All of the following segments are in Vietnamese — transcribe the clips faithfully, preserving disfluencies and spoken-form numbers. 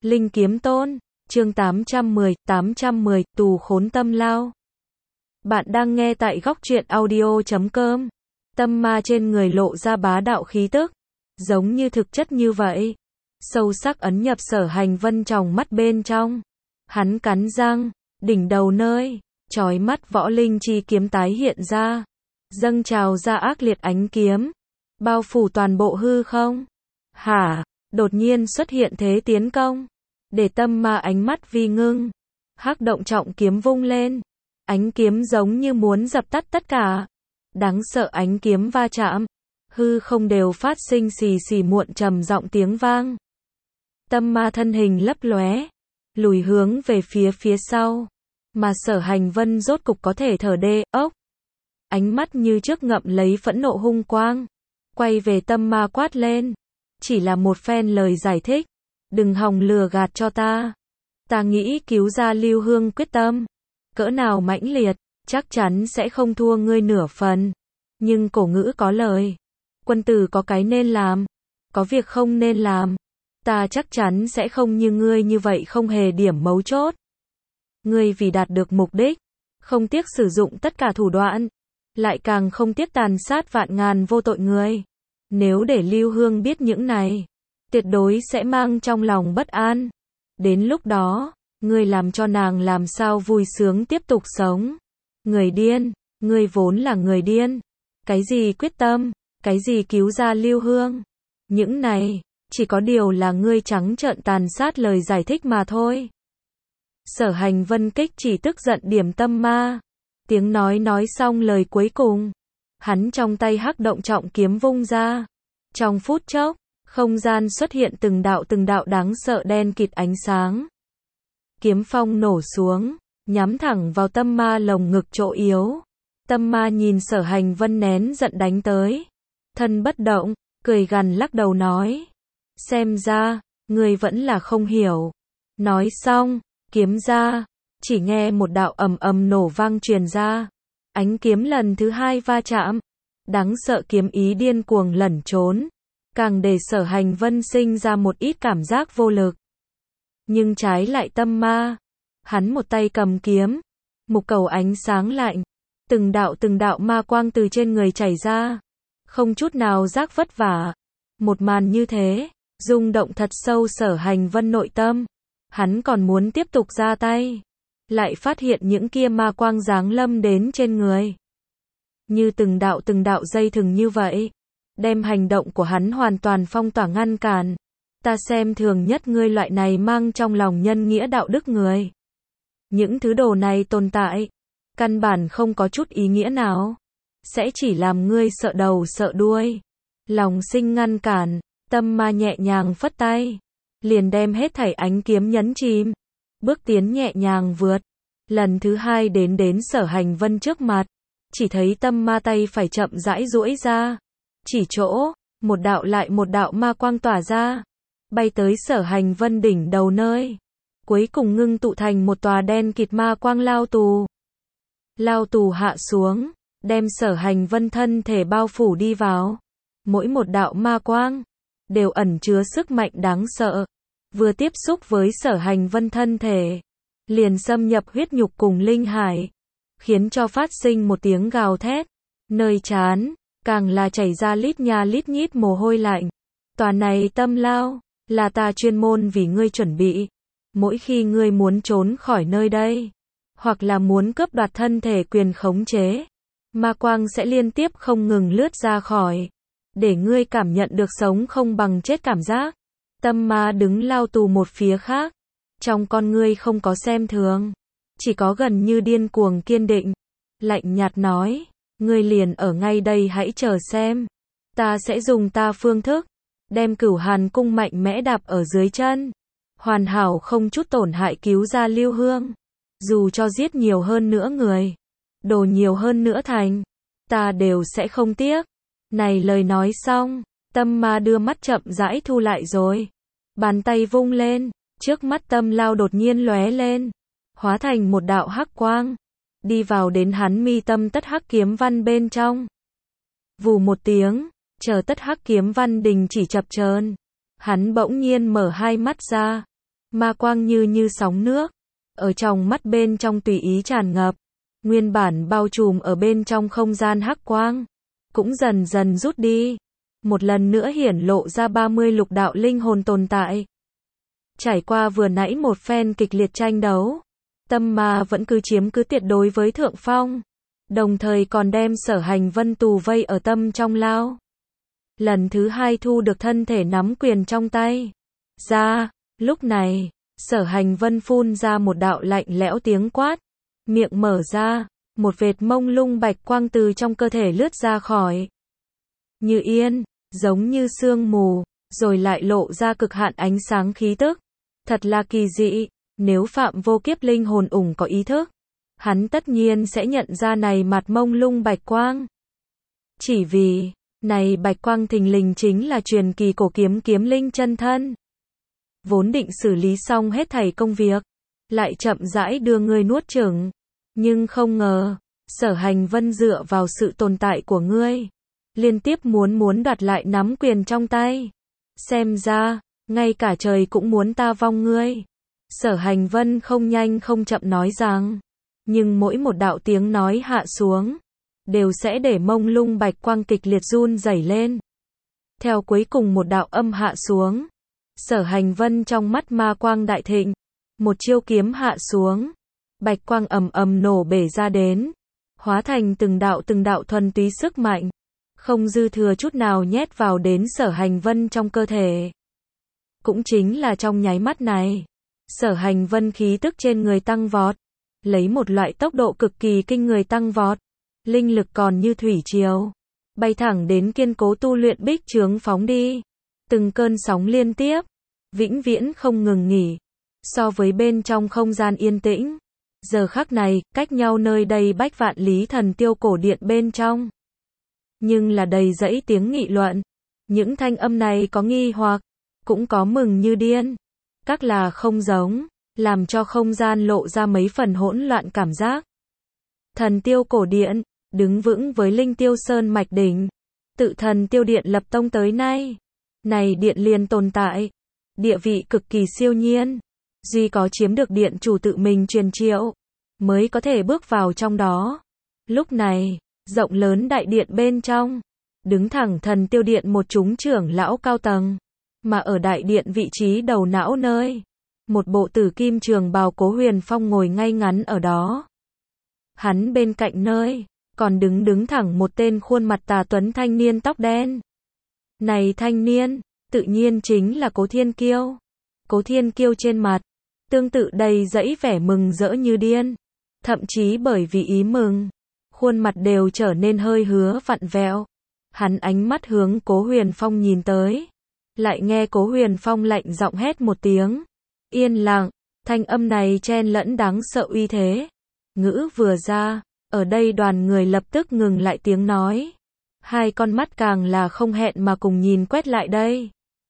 Linh Kiếm Tôn, chương tám trăm mười, tám trăm mười, tù khốn tâm lao. Bạn đang nghe tại góc truyện audio chấm com. Tâm ma trên người lộ ra bá đạo khí tức, giống như thực chất như vậy. Sâu sắc ấn nhập Sở Hành Vân tròng mắt bên trong. Hắn cắn răng, đỉnh đầu nơi, chói mắt võ linh chi kiếm tái hiện ra. Dâng trào ra ác liệt ánh kiếm, bao phủ toàn bộ hư không. Hả, đột nhiên xuất hiện thế tiến công. Để tâm ma ánh mắt vi ngưng. Hắc động trọng kiếm vung lên. Ánh kiếm giống như muốn dập tắt tất cả. Đáng sợ ánh kiếm va chạm. Hư không đều phát sinh xì xì muộn trầm giọng tiếng vang. Tâm ma thân hình lấp lóe, lùi hướng về phía phía sau. Mà Sở Hành Vân rốt cục có thể thở đê, ốc. Ánh mắt như trước ngậm lấy phẫn nộ hung quang. Quay về tâm ma quát lên. Chỉ là một phen lời giải thích. Đừng hòng lừa gạt cho ta. Ta nghĩ cứu ra Lưu Hương quyết tâm. Cỡ nào mãnh liệt, chắc chắn sẽ không thua ngươi nửa phần. Nhưng cổ ngữ có lời. Quân tử có cái nên làm. Có việc không nên làm. Ta chắc chắn sẽ không như ngươi như vậy không hề điểm mấu chốt. Ngươi vì đạt được mục đích, không tiếc sử dụng tất cả thủ đoạn. Lại càng không tiếc tàn sát vạn ngàn vô tội người. Nếu để Lưu Hương biết những này, tuyệt đối sẽ mang trong lòng bất an. Đến lúc đó, ngươi làm cho nàng làm sao vui sướng tiếp tục sống. Người điên, ngươi vốn là người điên. Cái gì quyết tâm, cái gì cứu ra Lưu Hương. Những này, chỉ có điều là ngươi trắng trợn tàn sát lời giải thích mà thôi. Sở Hành Vân kích chỉ tức giận điểm tâm ma. Tiếng nói nói xong lời cuối cùng. Hắn trong tay hắc động trọng kiếm vung ra. Trong phút chốc, không gian xuất hiện từng đạo từng đạo đáng sợ đen kịt ánh sáng. Kiếm phong nổ xuống, nhắm thẳng vào tâm ma lồng ngực chỗ yếu. Tâm ma nhìn Sở Hành Vân nén giận đánh tới. Thân bất động, cười gằn lắc đầu nói. Xem ra, ngươi vẫn là không hiểu. Nói xong, kiếm ra, chỉ nghe một đạo ầm ầm nổ vang truyền ra. Ánh kiếm lần thứ hai va chạm. Đáng sợ kiếm ý điên cuồng lẩn trốn. Càng để Sở Hành Vân sinh ra một ít cảm giác vô lực. Nhưng trái lại tâm ma. Hắn một tay cầm kiếm. Mục cầu ánh sáng lạnh. Từng đạo từng đạo ma quang từ trên người chảy ra. Không chút nào giác vất vả. Một màn như thế, rung động thật sâu Sở Hành Vân nội tâm. Hắn còn muốn tiếp tục ra tay. Lại phát hiện những kia ma quang giáng lâm đến trên người. Như từng đạo từng đạo dây thừng như vậy. Đem hành động của hắn hoàn toàn phong tỏa ngăn cản. Ta xem thường nhất ngươi loại này mang trong lòng nhân nghĩa đạo đức người. Những thứ đồ này tồn tại. Căn bản không có chút ý nghĩa nào. Sẽ chỉ làm ngươi sợ đầu sợ đuôi. Lòng sinh ngăn cản. Tâm ma nhẹ nhàng phất tay. Liền đem hết thảy ánh kiếm nhấn chìm. Bước tiến nhẹ nhàng vượt. Lần thứ hai đến đến Sở Hành Vân trước mặt. Chỉ thấy tâm ma tay phải chậm rãi duỗi ra. Chỉ chỗ, một đạo lại một đạo ma quang tỏa ra. Bay tới Sở Hành Vân đỉnh đầu nơi. Cuối cùng ngưng tụ thành một tòa đen kịt ma quang lao tù. Lao tù hạ xuống, đem Sở Hành Vân thân thể bao phủ đi vào. Mỗi một đạo ma quang, đều ẩn chứa sức mạnh đáng sợ. Vừa tiếp xúc với Sở Hành Vân thân thể, liền xâm nhập huyết nhục cùng linh hải. Khiến cho phát sinh một tiếng gào thét. Nơi trán, càng là chảy ra lít nha lít nhít mồ hôi lạnh. Tòa này tâm lao, là ta chuyên môn vì ngươi chuẩn bị. Mỗi khi ngươi muốn trốn khỏi nơi đây, hoặc là muốn cướp đoạt thân thể quyền khống chế, ma quang sẽ liên tiếp không ngừng lướt ra khỏi. Để ngươi cảm nhận được sống không bằng chết cảm giác. Tâm ma đứng lao tù một phía khác. Trong con ngươi không có xem thường. Chỉ có gần như điên cuồng kiên định. Lạnh nhạt nói. Ngươi liền ở ngay đây hãy chờ xem. Ta sẽ dùng ta phương thức. Đem Cửu Hàn cung mạnh mẽ đạp ở dưới chân. Hoàn hảo không chút tổn hại cứu ra Lưu Hương. Dù cho giết nhiều hơn nữa người. Đồ nhiều hơn nữa thành. Ta đều sẽ không tiếc. Này lời nói xong. Tâm ma đưa mắt chậm rãi thu lại rồi. Bàn tay vung lên. Trước mắt tâm lao đột nhiên lóe lên. Hóa thành một đạo hắc quang. Đi vào đến hắn mi tâm tất hắc kiếm văn bên trong. Vù một tiếng. Chờ tất hắc kiếm văn đình chỉ chập chờn. Hắn bỗng nhiên mở hai mắt ra. ma quang như như sóng nước, ở trong mắt bên trong tùy ý tràn ngập, nguyên bản bao trùm ở bên trong không gian hắc quang, cũng dần dần rút đi, một lần nữa hiển lộ ra ba mươi lục đạo linh hồn tồn tại. Trải qua vừa nãy một phen kịch liệt tranh đấu, tâm ma vẫn cứ chiếm cứ tuyệt đối với thượng phong, đồng thời còn đem Sở Hành Vân tù vây ở tâm trong lao. Lần thứ hai thu được thân thể nắm quyền trong tay ra, lúc này, Sở Hành Vân phun ra một đạo lạnh lẽo tiếng quát, miệng mở ra, một vệt mông lung bạch quang từ trong cơ thể lướt ra khỏi. Như yên, giống như sương mù, rồi lại lộ ra cực hạn ánh sáng khí tức. Thật là kỳ dị, nếu Phạm Vô Kiếp linh hồn ủng có ý thức, hắn tất nhiên sẽ nhận ra này mặt mông lung bạch quang. Chỉ vì, này bạch quang thình lình chính là truyền kỳ cổ kiếm kiếm linh chân thân. Vốn định xử lý xong hết thảy công việc, lại chậm rãi đưa ngươi nuốt chửng, nhưng không ngờ, Sở Hành Vân dựa vào sự tồn tại của ngươi, liên tiếp muốn muốn đoạt lại nắm quyền trong tay. Xem ra, ngay cả trời cũng muốn ta vong ngươi. Sở Hành Vân không nhanh không chậm nói rằng, nhưng mỗi một đạo tiếng nói hạ xuống, đều sẽ để mông lung bạch quang kịch liệt run rẩy lên. Theo cuối cùng một đạo âm hạ xuống, Sở Hành Vân trong mắt ma quang đại thịnh, một chiêu kiếm hạ xuống, bạch quang ầm ầm nổ bể ra đến, hóa thành từng đạo từng đạo thuần túy sức mạnh, không dư thừa chút nào nhét vào đến Sở Hành Vân trong cơ thể. Cũng chính là trong nháy mắt này, Sở Hành Vân khí tức trên người tăng vọt, lấy một loại tốc độ cực kỳ kinh người tăng vọt, linh lực còn như thủy triều, bay thẳng đến kiên cố tu luyện bích chướng phóng đi, từng cơn sóng liên tiếp, vĩnh viễn không ngừng nghỉ. So với bên trong không gian yên tĩnh, giờ khắc này, cách nhau nơi đây bách vạn lý thần tiêu cổ điện bên trong, nhưng là đầy dẫy tiếng nghị luận. Những thanh âm này có nghi hoặc, cũng có mừng như điên, các là không giống, làm cho không gian lộ ra mấy phần hỗn loạn cảm giác. Thần tiêu cổ điện, đứng vững với linh tiêu sơn mạch đỉnh, tự thần tiêu điện lập tông tới nay, này điện liền tồn tại, địa vị cực kỳ siêu nhiên, duy có chiếm được điện chủ tự mình truyền triệu, mới có thể bước vào trong đó. Lúc này, rộng lớn đại điện bên trong, đứng thẳng thần tiêu điện một chúng trưởng lão cao tầng, mà ở đại điện vị trí đầu não nơi, một bộ tử kim trường bào Cố Huyền Phong ngồi ngay ngắn ở đó. Hắn bên cạnh nơi, còn đứng đứng thẳng một tên khuôn mặt tà tuấn thanh niên tóc đen. Này thanh niên, tự nhiên chính là Cố Thiên Kiêu. Cố Thiên Kiêu trên mặt, tương tự đầy dẫy vẻ mừng rỡ như điên. Thậm chí bởi vì ý mừng, khuôn mặt đều trở nên hơi hứa vặn vẹo. Hắn ánh mắt hướng Cố Huyền Phong nhìn tới. Lại nghe Cố Huyền Phong lạnh giọng hét một tiếng. Yên lặng, thanh âm này chen lẫn đáng sợ uy thế. Ngữ vừa ra, ở đây đoàn người lập tức ngừng lại tiếng nói. Hai con mắt càng là không hẹn mà cùng nhìn quét lại đây.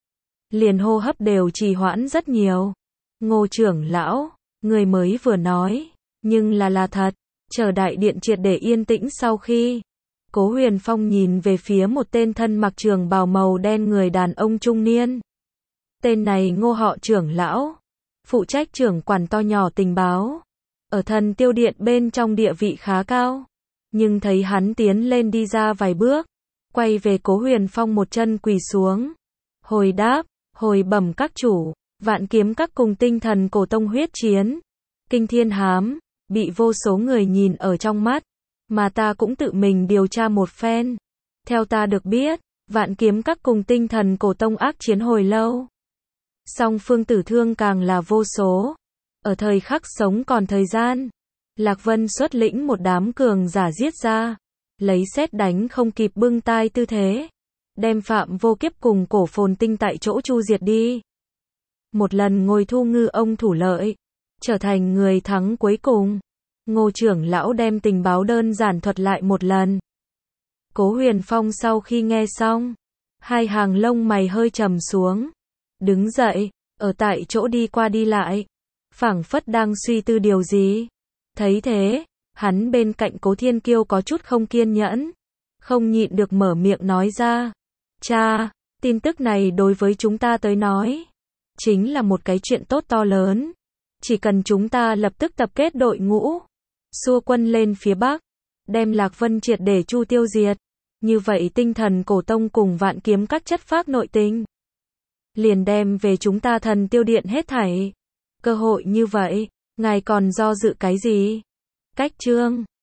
Liền hô hấp đều trì hoãn rất nhiều. Ngô trưởng lão, người mới vừa nói, nhưng là là thật. Chờ đại điện triệt để yên tĩnh sau khi, Cố Huyền Phong nhìn về phía một tên thân mặc trường bào màu đen người đàn ông trung niên. Tên này Ngô họ trưởng lão, phụ trách trưởng quản to nhỏ tình báo, ở thần tiêu điện bên trong địa vị khá cao. Nhưng thấy hắn tiến lên đi ra vài bước, quay về Cố Huyền Phong một chân quỳ xuống. Hồi đáp, hồi bẩm các chủ, vạn kiếm các cùng tinh thần cổ tông huyết chiến. Kinh thiên hám, bị vô số người nhìn ở trong mắt, mà ta cũng tự mình điều tra một phen. Theo ta được biết, vạn kiếm các cùng tinh thần cổ tông ác chiến hồi lâu. Song phương tử thương càng là vô số. Ở thời khắc sống còn thời gian, Lạc Vân xuất lĩnh một đám cường giả giết ra, lấy sét đánh không kịp bưng tai tư thế, đem Phạm Vô Kiếp cùng Cổ Phồn Tinh tại chỗ chu diệt đi. Một lần ngồi thu ngư ông thủ lợi, trở thành người thắng cuối cùng. Ngô trưởng lão đem tình báo đơn giản thuật lại một lần. Cố Huyền Phong sau khi nghe xong, hai hàng lông mày hơi trầm xuống, đứng dậy, ở tại chỗ đi qua đi lại, phảng phất đang suy tư điều gì. Thấy thế, hắn bên cạnh Cố Thiên Kiêu có chút không kiên nhẫn, không nhịn được mở miệng nói ra. Cha, tin tức này đối với chúng ta tới nói, chính là một cái chuyện tốt to lớn. Chỉ cần chúng ta lập tức tập kết đội ngũ, xua quân lên phía Bắc, đem Lạc Vân triệt để chu tiêu diệt. Như vậy tinh thần cổ tông cùng vạn kiếm các chất phác nội tình, liền đem về chúng ta thần tiêu điện hết thảy. Cơ hội như vậy, ngài còn do dự cái gì? Cách chương